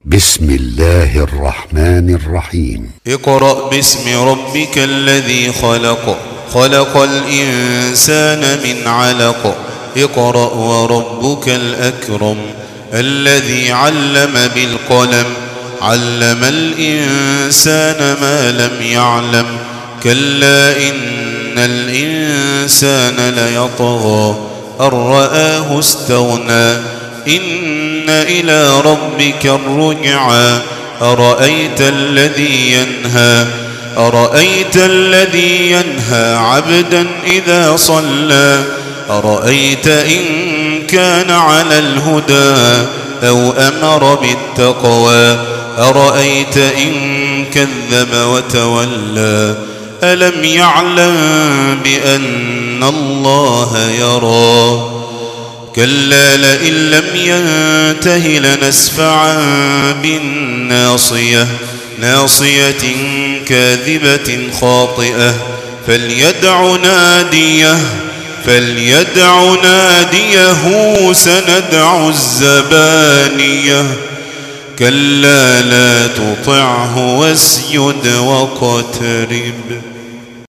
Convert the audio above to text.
بسم الله الرحمن الرحيم. اقرأ باسم ربك الذي خلق، خلق الإنسان من علق. اقرأ وربك الأكرم الذي علم بالقلم، علم الإنسان ما لم يعلم. كلا إن الإنسان ليطغى أن رآه استغنى، إن إلى ربك الرجعى. أرأيت الذي ينهى عبدا إذا صلى، أرأيت إن كان على الهدى أو أمر بالتقوى، أرأيت إن كذب وتولى. ألم يعلم بأن الله يرى. كلا لئن لم ينته لنسفعا بالناصية، ناصية كاذبة خاطئة. فليدع ناديه سندع الزبانية. كلا لا تطعه واسجد واقترب.